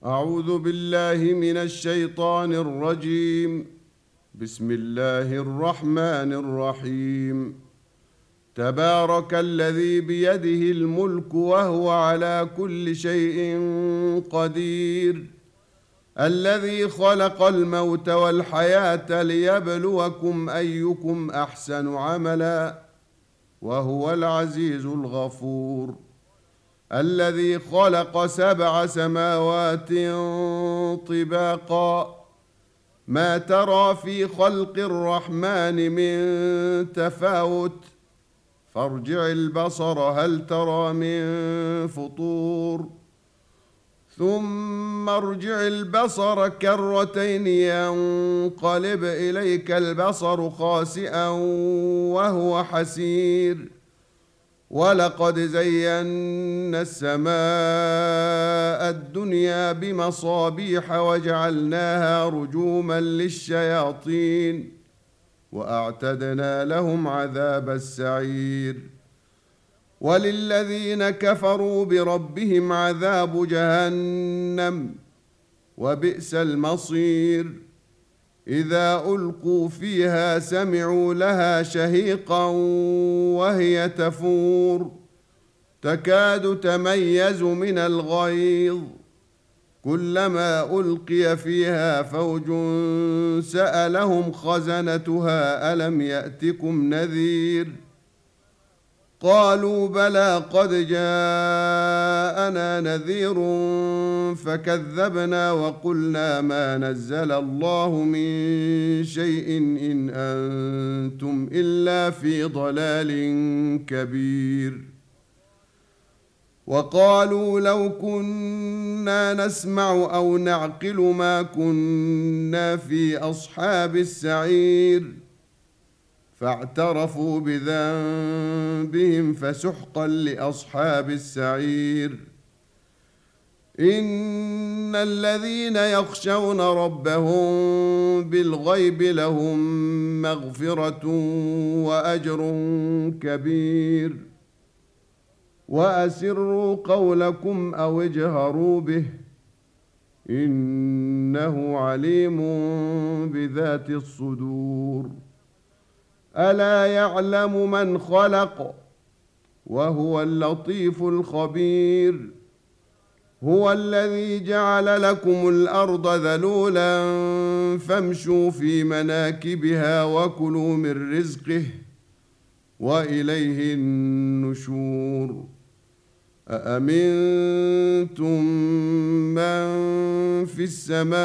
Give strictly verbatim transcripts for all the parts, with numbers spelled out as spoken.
أعوذ بالله من الشيطان الرجيم. بسم الله الرحمن الرحيم. تبارك الذي بيده الملك وهو على كل شيء قدير، الذي خلق الموت والحياة ليبلوكم أيكم أحسن عملا، وهو العزيز الغفور، الذي خلق سبع سماوات طباقا، ما ترى في خلق الرحمن من تفاوت، فارجع البصر هل ترى من فطور، ثم ارجع البصر كرتين ينقلب إليك البصر خاسئا وهو حسير، ولقد زينا السماء الدنيا بمصابيح وجعلناها رجوما للشياطين، وأعتدنا لهم عذاب السعير، وللذين كفروا بربهم عذاب جهنم، وبئس المصير. إذا ألقوا فيها سمعوا لها شهيقا وهي تفور، تكاد تميز من الغيظ، كلما ألقي فيها فوج سألهم خزنتها ألم يأتكم نذير، قالوا بلى قد جاءنا نذير فكذبنا وقلنا ما نزل الله من شيء إن أنتم إلا في ضلال كبير. وقالوا لو كنا نسمع أو نعقل ما كنا في أصحاب السعير، فاعترفوا بذنبهم فسحقا لأصحاب السعير. إن الذين يخشون ربهم بالغيب لهم مغفرة وأجر كبير. وأسروا قولكم أو اجهروا به، إنه عليم بذات الصدور. ألا يعلم من خلق وهو اللطيف الخبير. هو الذي جعل لكم الأرض ذلولا فامشوا في مناكبها وكلوا من رزقه وإليه النشور. أأمنتم من في السماء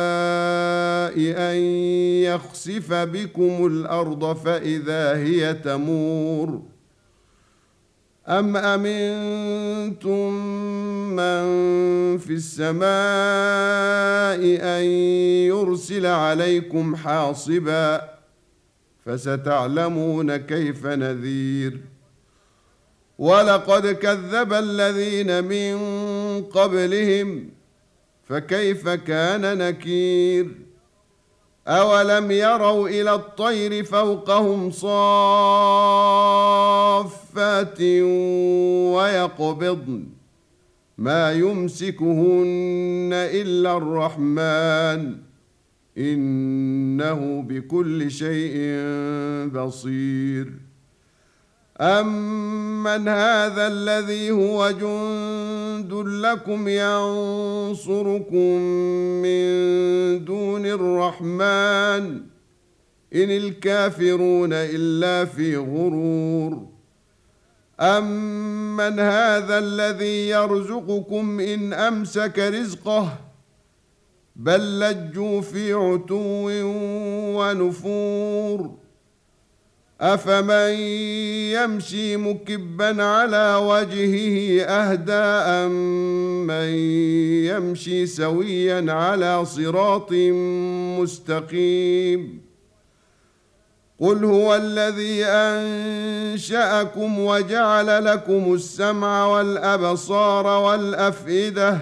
أن يخسف بكم الأرض فإذا هي تمور، أم أمنتم من في السماء أن يرسل عليكم حاصبا، فستعلمون كيف نذير. ولقد كذب الذين من قبلهم فكيف كان نكير. أولم يروا إلى الطير فوقهم صافات ويقبضن ما يمسكهن إلا الرحمن إنه بكل شيء بصير. أمن هذا الذي هو جند لكم ينصركم من دون الرحمن إن الكافرون إلا في غرور. أمن هذا الذي يرزقكم إن أمسك رزقه بل لجوا في عتو ونفور. أفمن يمشي مكبا على وجهه أهدى أمن يمشي سويا على صراط مستقيم. قل هو الذي أنشأكم وجعل لكم السمع والأبصار والأفئدة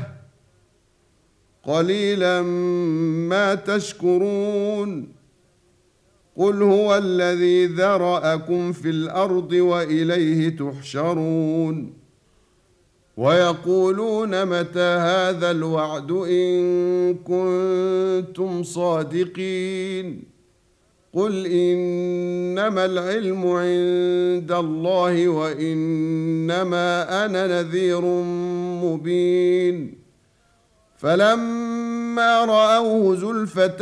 قليلا ما تشكرون. قل هو الذي ذرأكم في الأرض وإليه تحشرون. ويقولون متى هذا الوعد إن كنتم صادقين قل إنما العلم عند الله وإنما أنا نذير مبين فلما رأوه زلفة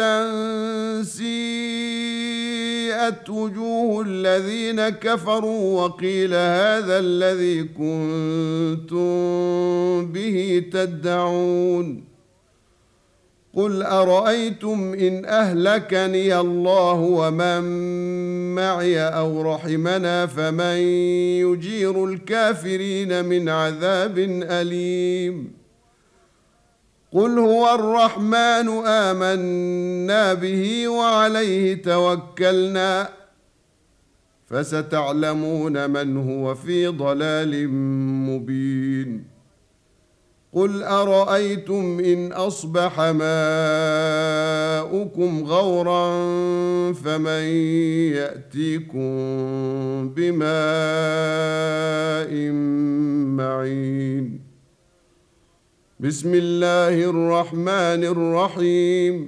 سيئت وجوه الذين كفروا وقيل هذا الذي كنتم به تدعون قل أرأيتم إن أهلكني الله ومن معي أو رحمنا فمن يجير الكافرين من عذاب أليم قل هو الرحمن آمنا به وعليه توكلنا فستعلمون من هو في ضلال مبين قل أرأيتم إن أصبح ماؤكم غورا فمن يأتيكم بماء معين بسم الله الرحمن الرحيم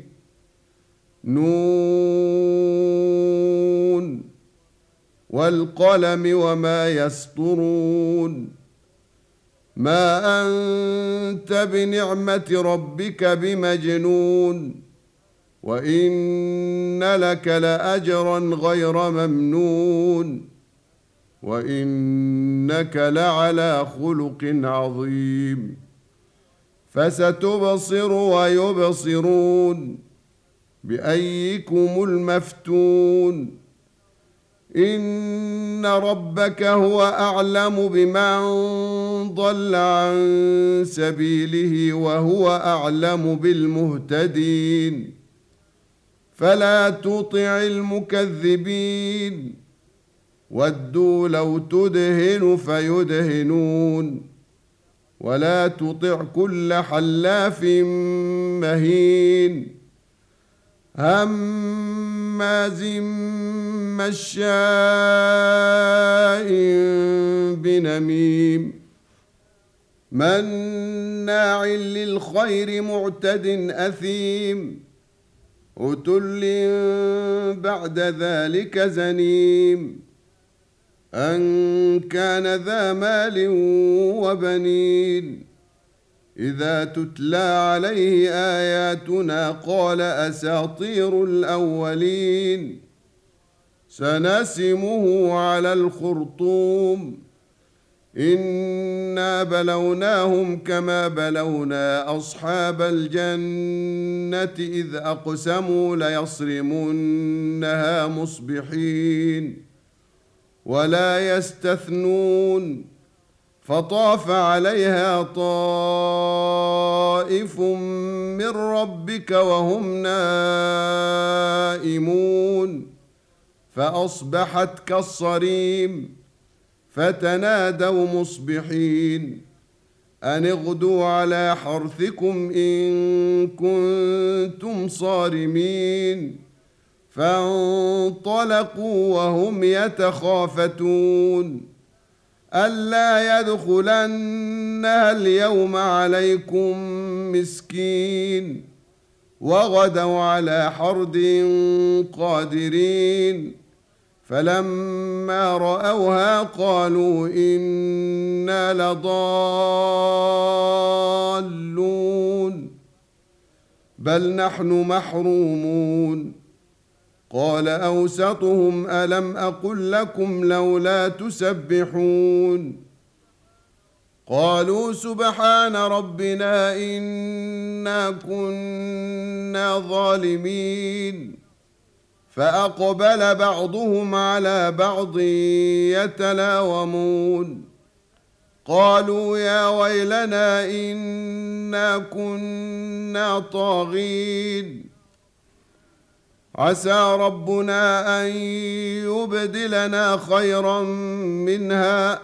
نون والقلم وما يسطرون ما أنت بنعمة ربك بمجنون وإن لك لأجرا غير ممنون وإنك لعلى خلق عظيم فستبصر ويبصرون بأيكم المفتون إن ربك هو أعلم بمن ضل عن سبيله وهو أعلم بالمهتدين فلا تطع المكذبين ودوا لو تدهن فيدهنون ولا تطع كل حلاف مهين هماز مشاء بنميم مناع للخير معتد أثيم عتل بعد ذلك زنيم أن كان ذا مال وبنين إذا تتلى عليه آياتنا قال أساطير الأولين سنسمه على الخرطوم إنا بلوناهم كما بلونا أصحاب الجنة إذ أقسموا ليصرمنها مصبحين ولا يستثنون فطاف عليها طائف من ربك وهم نائمون فأصبحت كالصريم فتنادوا مصبحين أن اغدوا على حرثكم إن كنتم صارمين فانطلقوا وهم يتخافتون ألا يدخلنها اليوم عليكم مسكين وغدوا على حرد قادرين فلما رأوها قالوا إنا لضالون بل نحن محرومون قال أوسطهم ألم أقل لكم لولا تسبحون قالوا سبحان ربنا إنا كنا ظالمين فأقبل بعضهم على بعض يتلاومون قالوا يا ويلنا إنا كنا طاغين عسى ربنا أن يبدلنا خيرا منها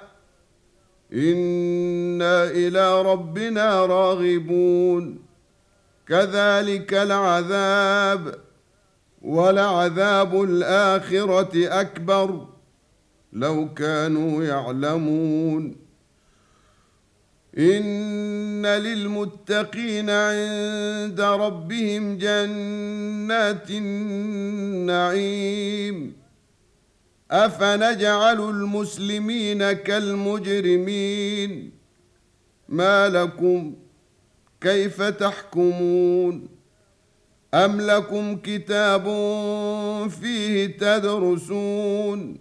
إنا إلى ربنا راغبون كذلك العذاب ولعذاب الآخرة أكبر لو كانوا يعلمون إن للمتقين عند ربهم جنات النعيم أفنجعل المسلمين كالمجرمين ما لكم كيف تحكمون أم لكم كتاب فيه تدرسون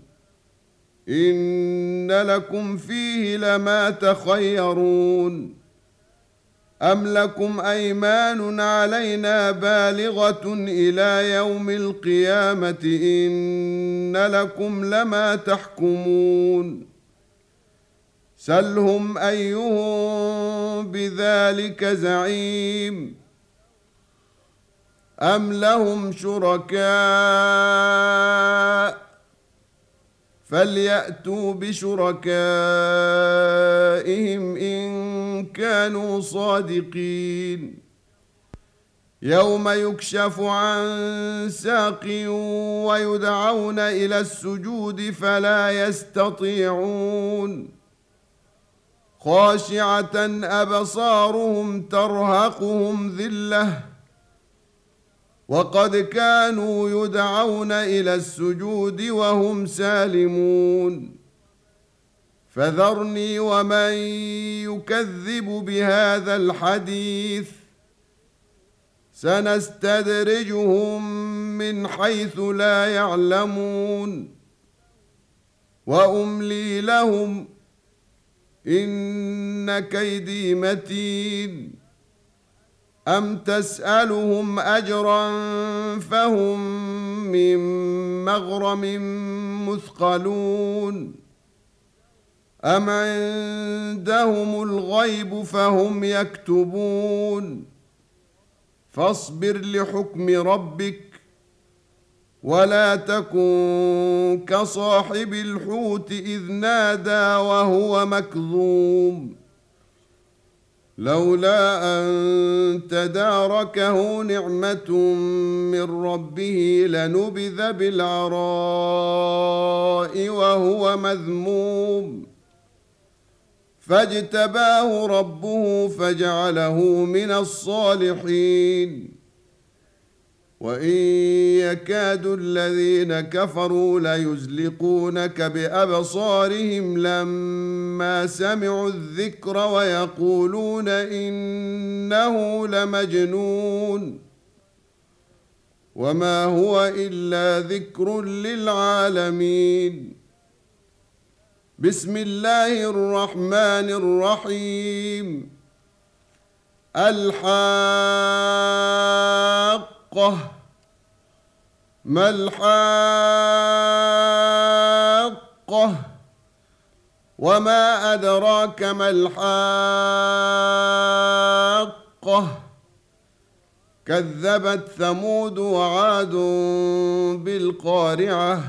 إن لكم فيه لما تخيرون أم لكم أيمان علينا بالغة إلى يوم القيامة إن لكم لما تحكمون سلهم أيهم بذلك زعيم أم لهم شركاء فليأتوا بشركائهم إن كانوا صادقين يوم يكشف عن ساق ويدعون إلى السجود فلا يستطيعون خاشعة أبصارهم ترهقهم ذلة وقد كانوا يدعون إلى السجود وهم سالمون فذرني ومن يكذب بهذا الحديث سنستدرجهم من حيث لا يعلمون وأملي لهم إن كيدي متين أم تسألهم أجرا فهم من مغرم مثقلون أم عندهم الغيب فهم يكتبون فاصبر لحكم ربك ولا تكن كصاحب الحوت إذ نادى وهو مكظوم لولا أن تداركه نعمة من ربه لنبذ بالعراء وهو مذموم فاجتباه ربه فجعله من الصالحين وإن يكاد الذين كفروا ليزلقونك بأبصارهم لما سمعوا الذكر ويقولون إنه لمجنون وما هو إلا ذكر للعالمين بسم الله الرحمن الرحيم الحاقة ما الحاقة وما أدراك ما الحاقة كذبت ثمود وعاد بالقارعة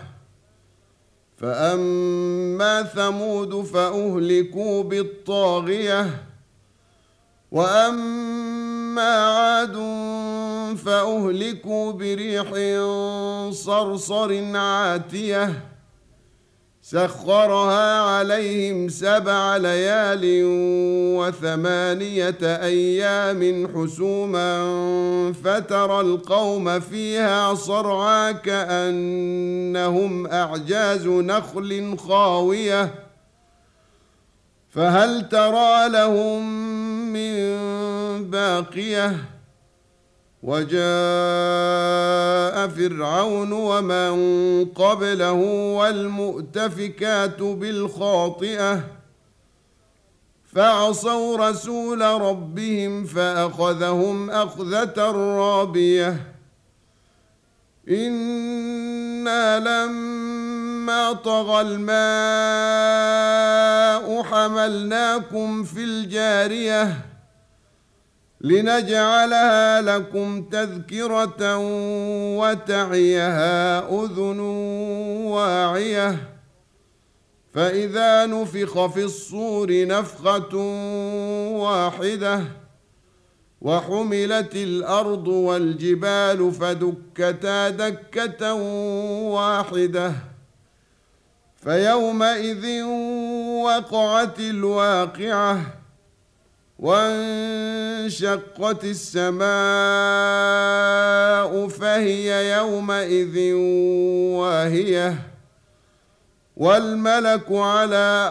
فأما ثمود فأهلكوا بالطاغية وأما عاد فأهلكوا بريح صرصر عاتية سخرها عليهم سبع ليال وثمانية أيام حسوما فترى القوم فيها صرعى كأنهم أعجاز نخل خاوية فهل ترى لهم من باقية وجاء فرعون ومن قبله والمؤتفكات بالخاطئة فعصوا رسول ربهم فأخذهم أخذة رابية إنا لما طغى الماء حملناكم في الجارية لنجعلها لكم تذكرة وتعيها أذن واعية فإذا نفخ في الصور نفخة واحدة وحملت الأرض والجبال فدكتا دكة واحدة فيومئذ وقعت الواقعة وانشقت السماء فهي يومئذ واهية والملك على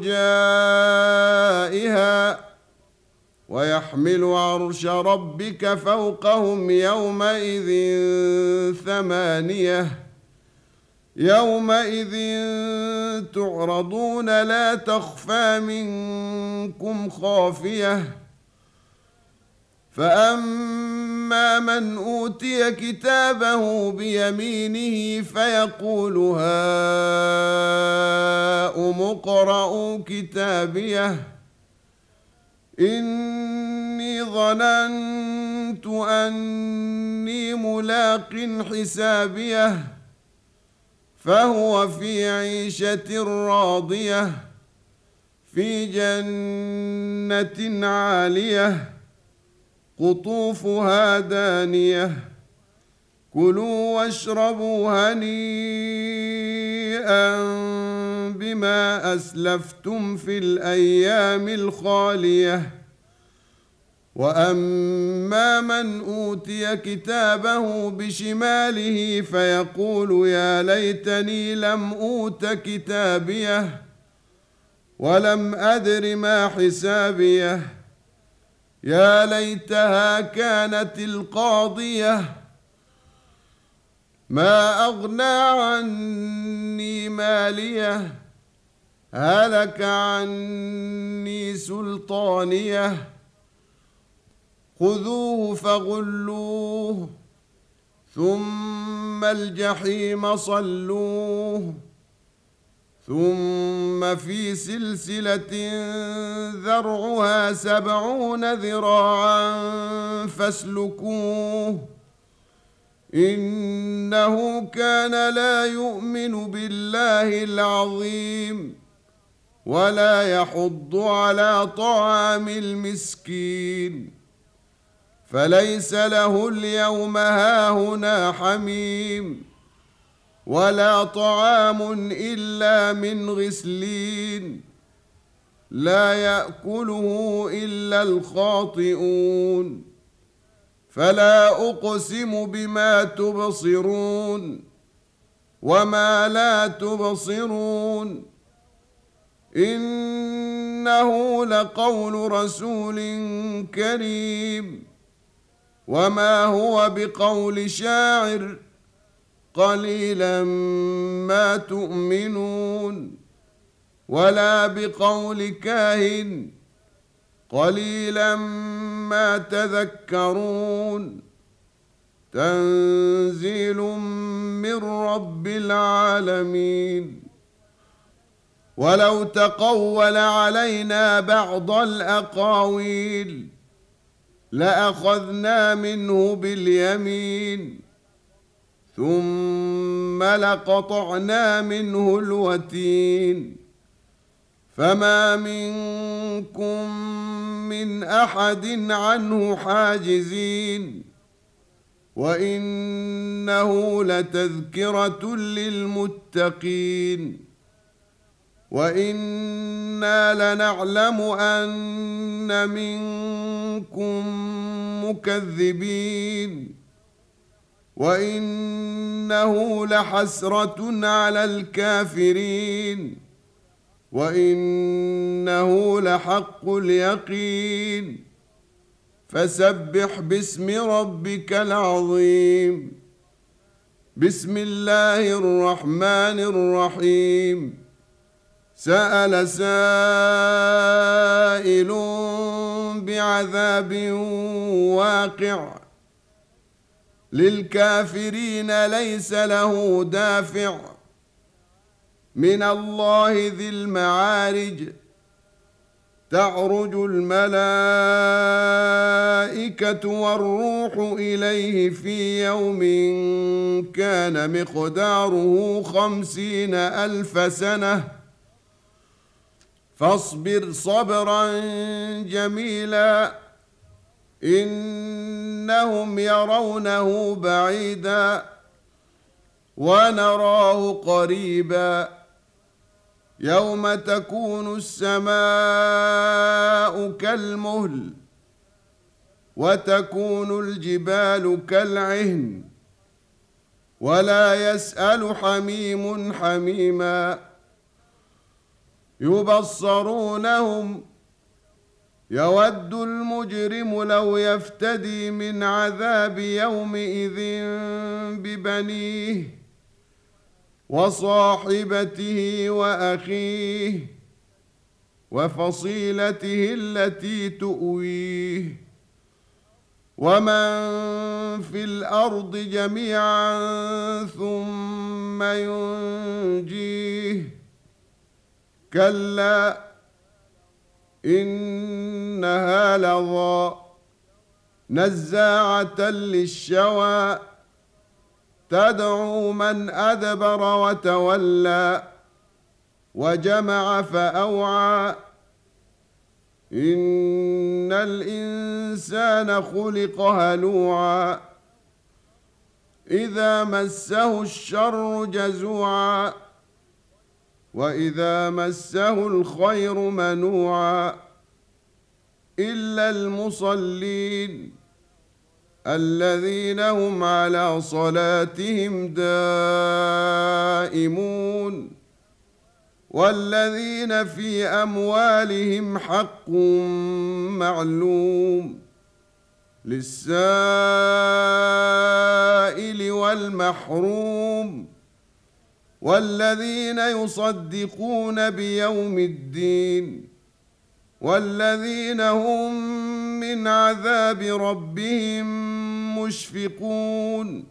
أرجائها ويحمل عرش ربك فوقهم يومئذ ثمانية يومئذ تعرضون لا تخفى منكم خافية فأما من أوتي كتابه بيمينه فيقول هاؤم اقرءوا كتابيه إني ظننت أني ملاق حسابيه فهو في عيشة راضية في جنة عالية قطوفها دانية كلوا واشربوا هنيئا بما أسلفتم في الأيام الخالية وأما من أوتي كتابه بشماله فيقول يا ليتني لم أوت كتابيه ولم أدر ما حسابيه يا ليتها كانت القاضية ما أغنى عني ماليه هلك عني سلطانيه خذوه فغلوه ثم الجحيم صلوه ثم في سلسلة ذرعها سبعون ذراعا فاسلكوه إنه كان لا يؤمن بالله العظيم ولا يحض على طعام المسكين فليس له اليوم هاهنا حميم ولا طعام إلا من غسلين لا يأكله إلا الخاطئون فلا أقسم بما تبصرون وما لا تبصرون إنه لقول رسول كريم وما هو بقول شاعر قليلا ما تؤمنون ولا بقول كاهن قليلا ما تذكرون تنزيل من رب العالمين ولو تقول علينا بعض الأقاويل لأخذنا منه باليمين ثم لقطعنا منه الوتين فما منكم من أحد عنه حاجزين وإنه لتذكرة للمتقين وإنا لنعلم أن منكم مكذبين وإنه لحسرة على الكافرين وإنه لحق اليقين فسبح باسم ربك العظيم بسم الله الرحمن الرحيم سأل سائل بعذاب واقع للكافرين ليس له دافع من الله ذي المعارج تعرج الملائكة والروح إليه في يوم كان مقداره خمسين ألف سنة فاصبر صبرا جميلا إنهم يرونه بعيدا ونراه قريبا يوم تكون السماء كالمهل وتكون الجبال كالعهن ولا يسأل حميم حميما يبصرونهم يود المجرم لو يفتدي من عذاب يومئذ ببنيه وصاحبته وأخيه وفصيلته التي تؤويه ومن في الأرض جميعا ثم ينجيه كلا إنها لظى نزاعة للشوى تدعو من أدبر وتولى وجمع فأوعى إن الإنسان خلق هلوعا إذا مسه الشر جزوعا وإذا مسه الخير منوعا إلا المصلين الذين هم على صلاتهم دائمون والذين في أموالهم حق معلوم للسائل والمحروم والذين يصدقون بيوم الدين والذين هم من عذاب ربهم مشفقون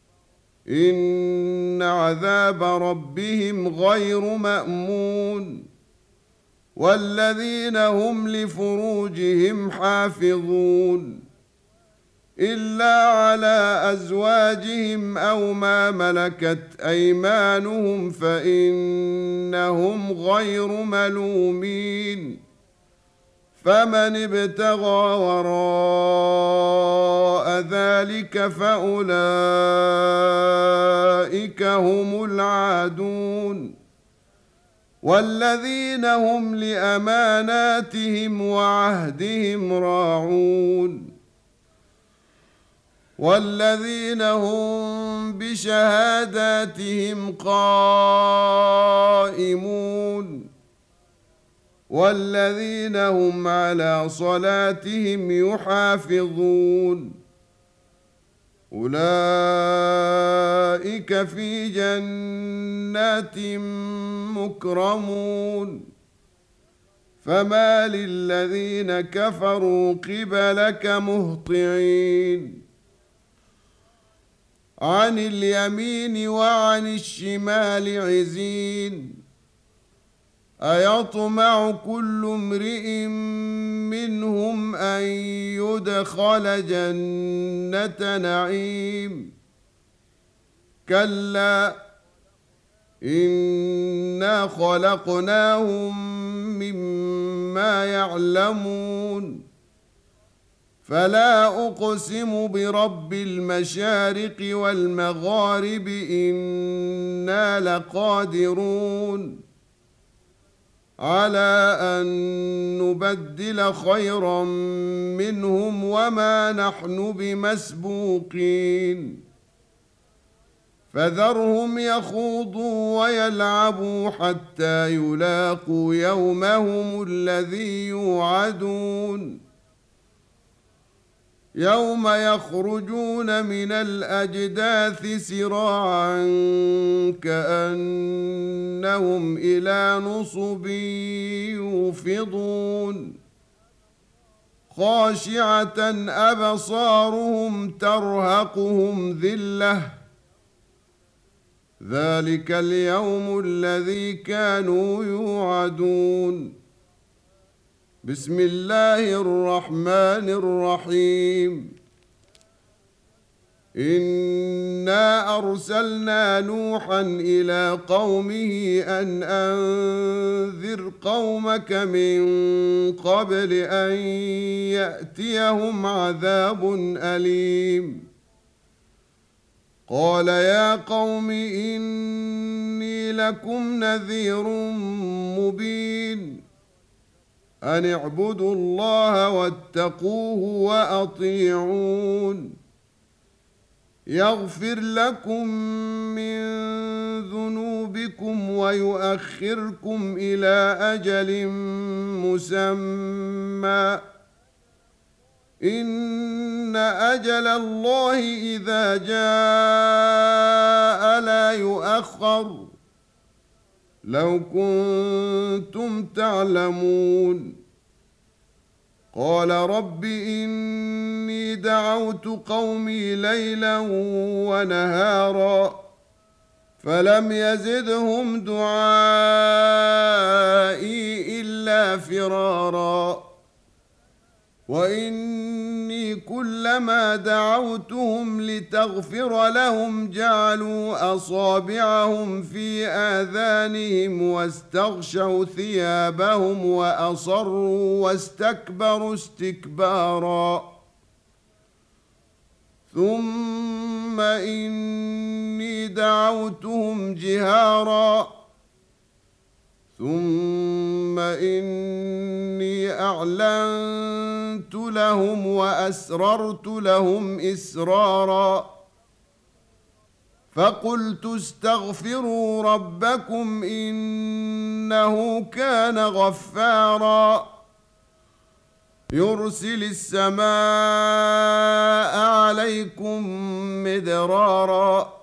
إن عذاب ربهم غير مأمون والذين هم لفروجهم حافظون إلا على أزواجهم أو ما ملكت أيمانهم فإنهم غير ملومين فمن ابتغى وراء ذلك فأولئك هم العادون والذين هم لأماناتهم وعهدهم راعون والذين هم بشهاداتهم قائمون والذين هم على صلاتهم يحافظون أولئك في جنات مكرمون فما للذين كفروا قبلك مهطعين عن اليمين وعن الشمال عزين أيطمع كل امرئ منهم أن يدخل جنة نعيم كلا إنا خلقناهم مما يعلمون فلا أقسم برب المشارق والمغارب إنا لقادرون على أن نبدل خيرا منهم وما نحن بمسبوقين فذرهم يخوضوا ويلعبوا حتى يلاقوا يومهم الذي يوعدون يوم يخرجون من الأجداث سراعا كأنهم إلى نصب يوفضون خاشعة أبصارهم ترهقهم ذلة ذلك اليوم الذي كانوا يوعدون بسم الله الرحمن الرحيم إنا أرسلنا نوحا إلى قومه أن أنذر قومك من قبل أن يأتيهم عذاب أليم قال يا قوم إني لكم نذير مبين أن اعبدوا الله واتقوه وأطيعون يغفر لكم من ذنوبكم ويؤخركم إلى أجل مسمى إن أجل الله إذا جاء لا يؤخر لو كنتم تعلمون قال رب إني دعوت قومي ليلا ونهارا فلم يزدهم دعائي إلا فرارا وإني كلما دعوتهم لتغفر لهم جعلوا أصابعهم في آذانهم واستغشوا ثيابهم وأصروا واستكبروا استكبارا ثم إني دعوتهم جهارا ثم إني أعلنت لهم وأسررت لهم إسرارا فقلت استغفروا ربكم إنه كان غفارا يرسل السماء عليكم مدرارا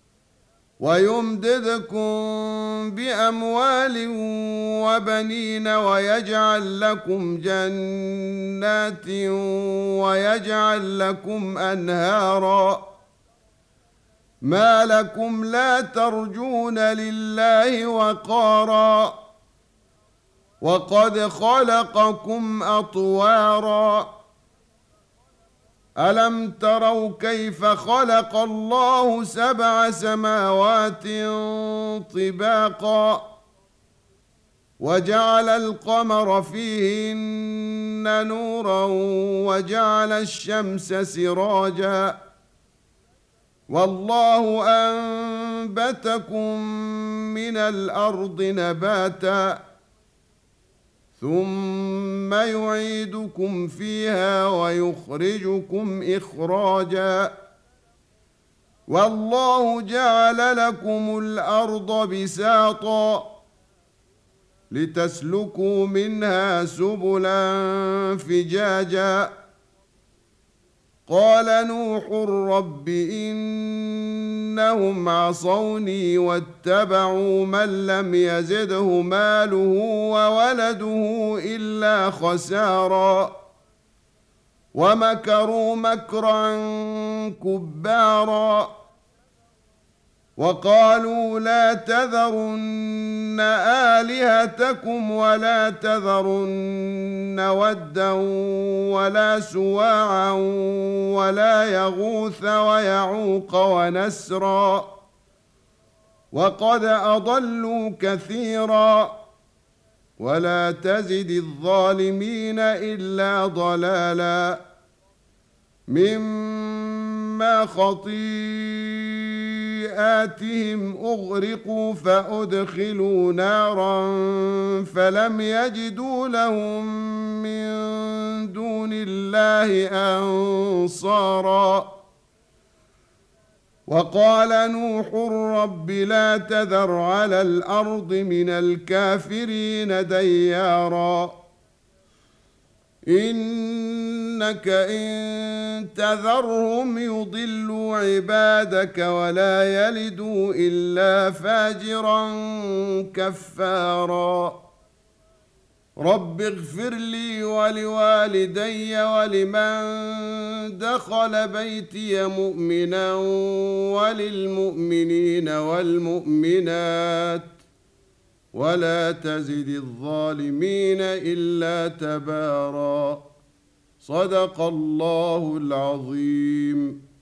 ويمددكم بأموال وبنين ويجعل لكم جنات ويجعل لكم أنهارا ما لكم لا ترجون لله وقارا وقد خلقكم أطوارا ألم تروا كيف خلق الله سبع سماوات طباقا وجعل القمر فيهن نورا وجعل الشمس سراجا والله أنبتكم من الأرض نباتا ثم يعيدكم فيها ويخرجكم إخراجا والله جعل لكم الأرض بساطا لتسلكوا منها سبلا فجاجا قال نوح رب إنهم عصوني واتبعوا من لم يزده ماله وولده إلا خسارا ومكروا مكرا كبارا وقالوا لا تذرن آلهتكم ولا تذرن ودا ولا سواعا ولا يغوث ويعوق ونسرا وقد أضلوا كثيرا ولا تزد الظالمين إلا ضلالا مما خطيئاتهم أغرقوا فأدخلوا نارا فلم يجدوا لهم من دون الله أنصارا وقال نوح رب لا تذر على الأرض من الكافرين ديارا إنك إن تذرهم يضلوا عبادك ولا يلدوا إلا فاجرا كفارا رب اغفر لي ولوالدي ولمن دخل بيتي مؤمنا وللمؤمنين والمؤمنات ولا تزد الظالمين إلا تبارا صدق الله العظيم.